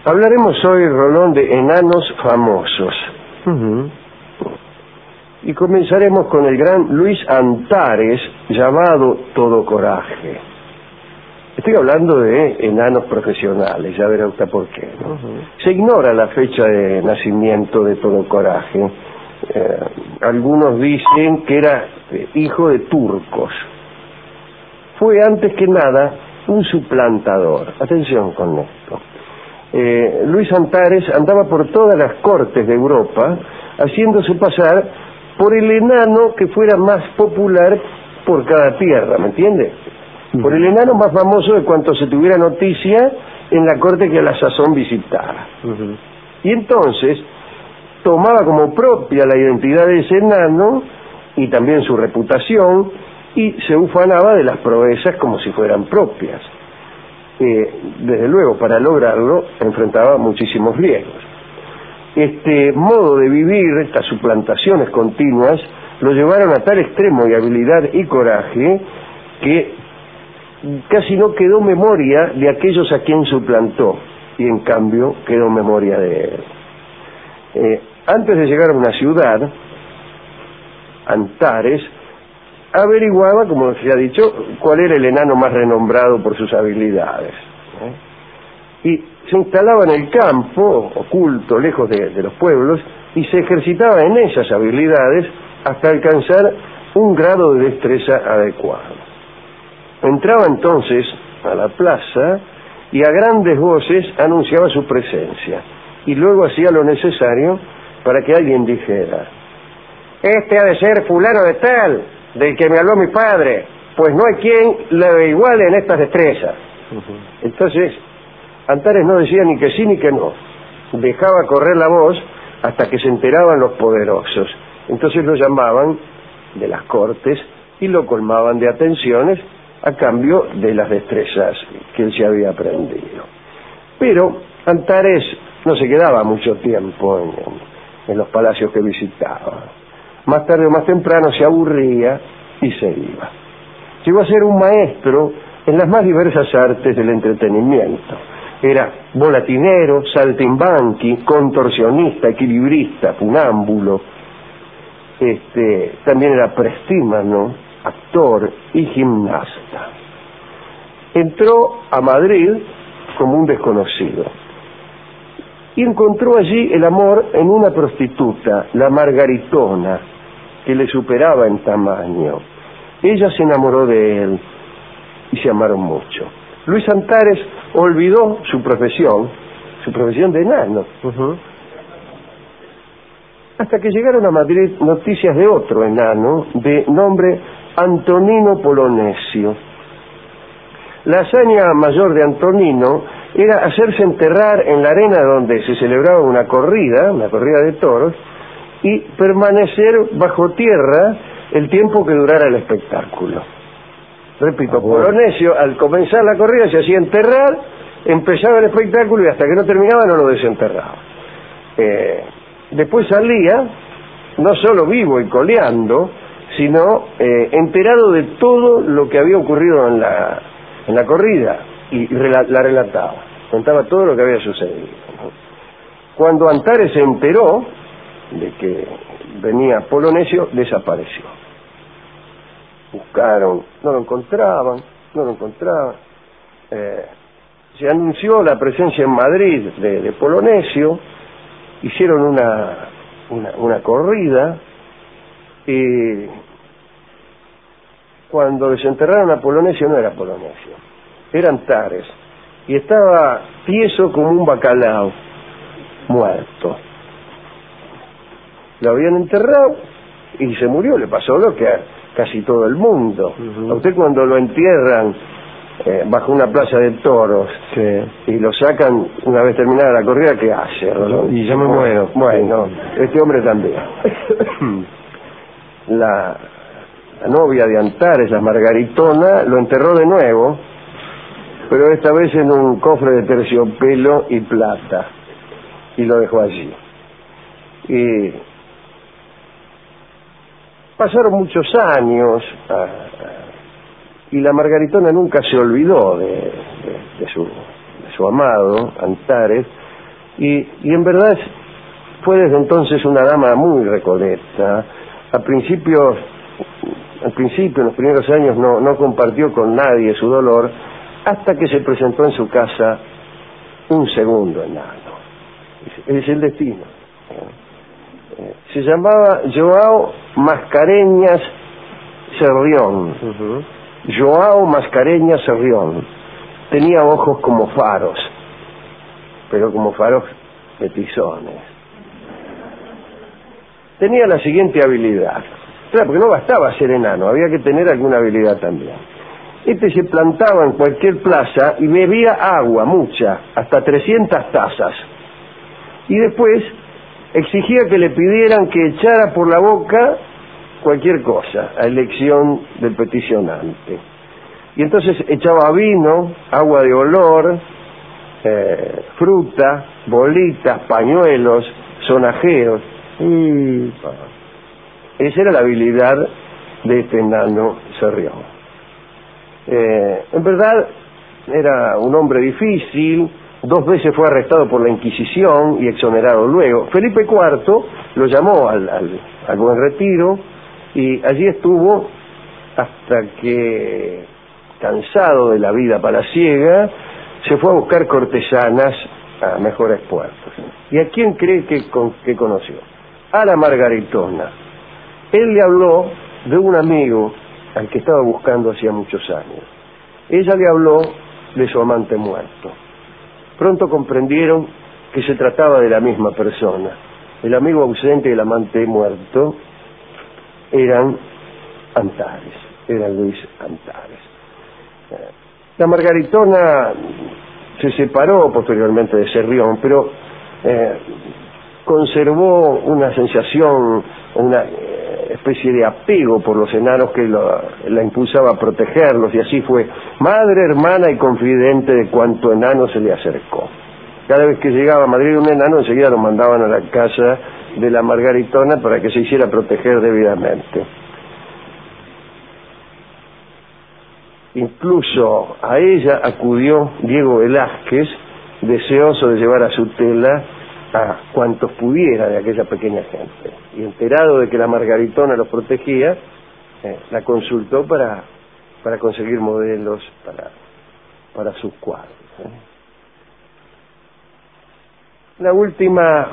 Hablaremos hoy, Rolón, de enanos famosos. Y comenzaremos con el gran Luis Antares, llamado Todo Coraje. Estoy hablando de enanos profesionales, ya verá usted por qué, ¿no? Se ignora la fecha de nacimiento de Todo Coraje. Algunos dicen que era hijo de turcos. Fue antes que nada un suplantador. Atención con esto. Luis Antares andaba por todas las cortes de Europa haciéndose pasar por el enano que fuera más popular por cada tierra, ¿me entiende? Por el enano más famoso de cuanto se tuviera noticia en la corte que a la sazón visitara. Y entonces tomaba como propia la identidad de ese enano y también su reputación y se ufanaba de las proezas como si fueran propias. Desde luego, para lograrlo, enfrentaba muchísimos riesgos. Este modo de vivir, estas suplantaciones continuas, lo llevaron a tal extremo de habilidad y coraje que casi no quedó memoria de aquellos a quien suplantó, y en cambio quedó memoria de él. Antes de llegar a una ciudad, Antares averiguaba, como se ha dicho, cuál era el enano más renombrado por sus habilidades. Y se instalaba en el campo, oculto, lejos de los pueblos, y se ejercitaba en esas habilidades hasta alcanzar un grado de destreza adecuado. Entraba entonces a la plaza y a grandes voces anunciaba su presencia, y luego hacía lo necesario para que alguien dijera: este ha de ser fulano de tal, del que me habló mi padre, pues no hay quien le iguale en estas destrezas. Entonces Antares no decía ni que sí ni que no, dejaba correr la voz hasta que se enteraban los poderosos. Entonces lo llamaban de las cortes y lo colmaban de atenciones a cambio de las destrezas que él se había aprendido. Pero Antares no se quedaba mucho tiempo en los palacios que visitaba. Más tarde o más temprano se aburría y se iba. Llegó a ser un maestro en las más diversas artes del entretenimiento. Era volatinero, saltimbanqui, contorsionista, equilibrista, funámbulo. También era prestímano, actor y gimnasta. Entró a Madrid como un desconocido y encontró allí el amor en una prostituta, la Margaritona, que le superaba en tamaño. Ella se enamoró de él y se amaron mucho. Luis Antares olvidó su profesión de enano, hasta que llegaron a Madrid noticias de otro enano de nombre Antonino Polonesio. La hazaña mayor de Antonino era hacerse enterrar en la arena donde se celebraba una corrida de toros, y permanecer bajo tierra el tiempo que durara el espectáculo. Repito, Polonesio, al comenzar la corrida, se hacía enterrar, empezaba el espectáculo y hasta que no terminaba no lo desenterraba. Después salía, no solo vivo y coleando, sino enterado de todo lo que había ocurrido en la corrida, y la relataba, contaba todo lo que había sucedido. Cuando Antares se enteró de que venía Polonesio, desapareció. Buscaron, no lo encontraban. Se anunció la presencia en Madrid de Polonesio, hicieron una corrida, y cuando desenterraron a Polonesio no era Polonesio, era Antares, y estaba tieso como un bacalao, muerto. Lo habían enterrado y se murió. Le pasó lo que a casi todo el mundo. A usted, cuando lo entierran bajo una plaza de toros, y lo sacan una vez terminada la corrida, ¿qué hace? Y yo me muero. Bueno, este hombre también. La novia de Antares, la Margaritona, lo enterró de nuevo, pero esta vez en un cofre de terciopelo y plata, y lo dejó allí. Y pasaron muchos años, y la Margaritona nunca se olvidó de su amado, Antares, Y en verdad fue desde entonces una dama muy recoleta. Al principio, en los primeros años, no compartió con nadie su dolor, hasta que se presentó en su casa un segundo enano. Es el destino. Se llamaba Joao Mascareñas Cerrión. Joao Mascareñas Cerrión. Tenía ojos como faros, pero como faros de tizones. Tenía la siguiente habilidad. Claro, porque no bastaba ser enano, había que tener alguna habilidad también. Este se plantaba en cualquier plaza y bebía agua, mucha, hasta 300 tazas. Y después exigía que le pidieran que echara por la boca cualquier cosa, a elección del peticionante. Y entonces echaba vino, agua de olor, fruta, bolitas, pañuelos, sonajeros. Y esa era la habilidad de este enano Cerrión. En verdad era un hombre difícil. 2 veces fue arrestado por la Inquisición y exonerado luego. Felipe IV lo llamó al Buen Retiro y allí estuvo hasta que, cansado de la vida palaciega, se fue a buscar cortesanas a mejores puertos. ¿Y a quién cree que conoció? A la Margaritona. Él le habló de un amigo al que estaba buscando hacía muchos años. Ella le habló de su amante muerto. Pronto comprendieron que se trataba de la misma persona. El amigo ausente y el amante muerto eran Antares, era Luis Antares. La Margaritona se separó posteriormente de Cerrión, pero conservó una sensación, una especie de apego por los enanos que la impulsaba a protegerlos, y así fue madre, hermana y confidente de cuanto enano se le acercó. Cada vez que llegaba a Madrid un enano, enseguida lo mandaban a la casa de la Margaritona para que se hiciera proteger debidamente. Incluso a ella acudió Diego Velázquez, deseoso de llevar a su tela a cuantos pudiera de aquella pequeña gente. Y enterado de que la Margaritona los protegía, la consultó para conseguir modelos para sus cuadros. La última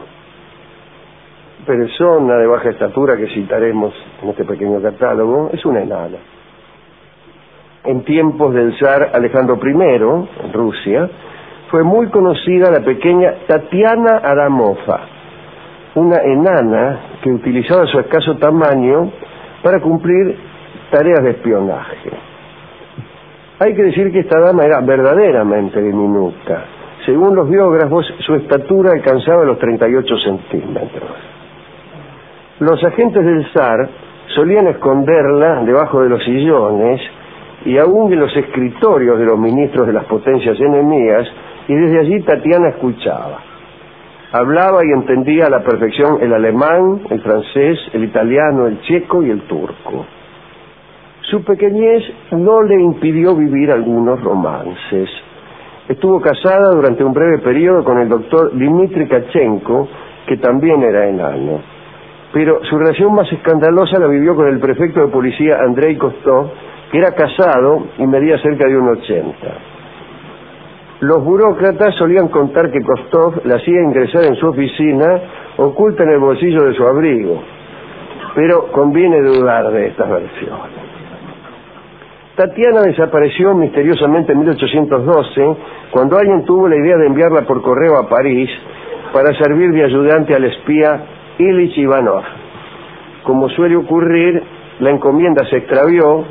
persona de baja estatura que citaremos en este pequeño catálogo es una enana. En tiempos del zar Alejandro I, en Rusia, fue muy conocida la pequeña Tatiana Aramova, una enana que utilizaba su escaso tamaño para cumplir tareas de espionaje. Hay que decir que esta dama era verdaderamente diminuta. Según los biógrafos, su estatura alcanzaba los 38 centímetros. Los agentes del zar solían esconderla debajo de los sillones y aún en los escritorios de los ministros de las potencias enemigas, y desde allí Tatiana escuchaba. Hablaba y entendía a la perfección el alemán, el francés, el italiano, el checo y el turco. Su pequeñez no le impidió vivir algunos romances. Estuvo casada durante un breve periodo con el doctor Dmitri Kachenko, que también era enano. Pero su relación más escandalosa la vivió con el prefecto de policía Andrei Kostov, que era casado y medía cerca de 1,80. Los burócratas solían contar que Kostov la hacía ingresar en su oficina oculta en el bolsillo de su abrigo, pero conviene dudar de estas versiones. Tatiana desapareció misteriosamente en 1812, cuando alguien tuvo la idea de enviarla por correo a París para servir de ayudante al espía Ilich Ivanov. Como suele ocurrir, la encomienda se extravió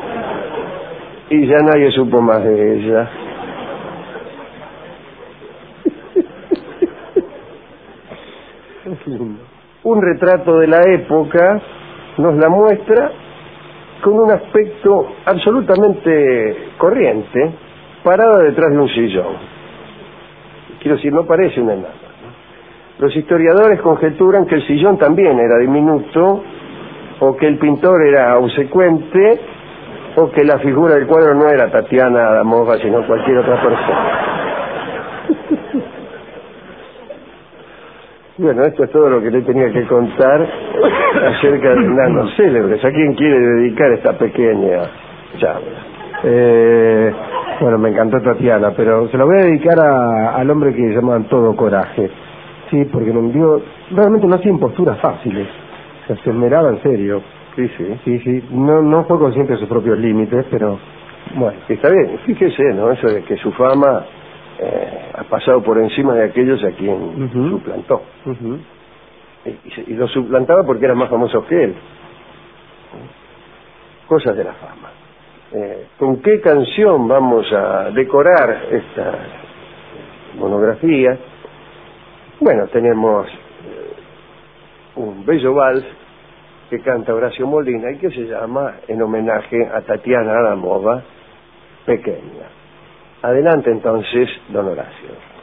y ya nadie supo más de ella. Un retrato de la época nos la muestra con un aspecto absolutamente corriente, parada detrás de un sillón. Quiero decir, no parece una enana. Los historiadores conjeturan que el sillón también era diminuto, o que el pintor era obsecuente, o que la figura del cuadro no era Tatiana Aramova, sino cualquier otra persona. Bueno, esto es todo lo que le tenía que contar acerca de enanos célebres. ¿A quién quiere dedicar esta pequeña charla? Bueno, me encantó Tatiana, pero se la voy a dedicar al hombre que llamaban Todo Coraje. Sí, porque realmente no hacía imposturas fáciles. Se esmeraba en serio. Sí. No fue consciente de sus propios límites, pero bueno. Está bien, fíjese, ¿no? Eso de que su fama ha pasado por encima de aquellos a quien suplantó. Y lo suplantaba porque eran más famosos que él. Cosas de la fama. ¿Con qué canción vamos a decorar esta monografía? Bueno, tenemos un bello vals que canta Horacio Molina y que se llama, en homenaje a Tatiana Adamova, Pequeña. Adelante entonces, don Horacio.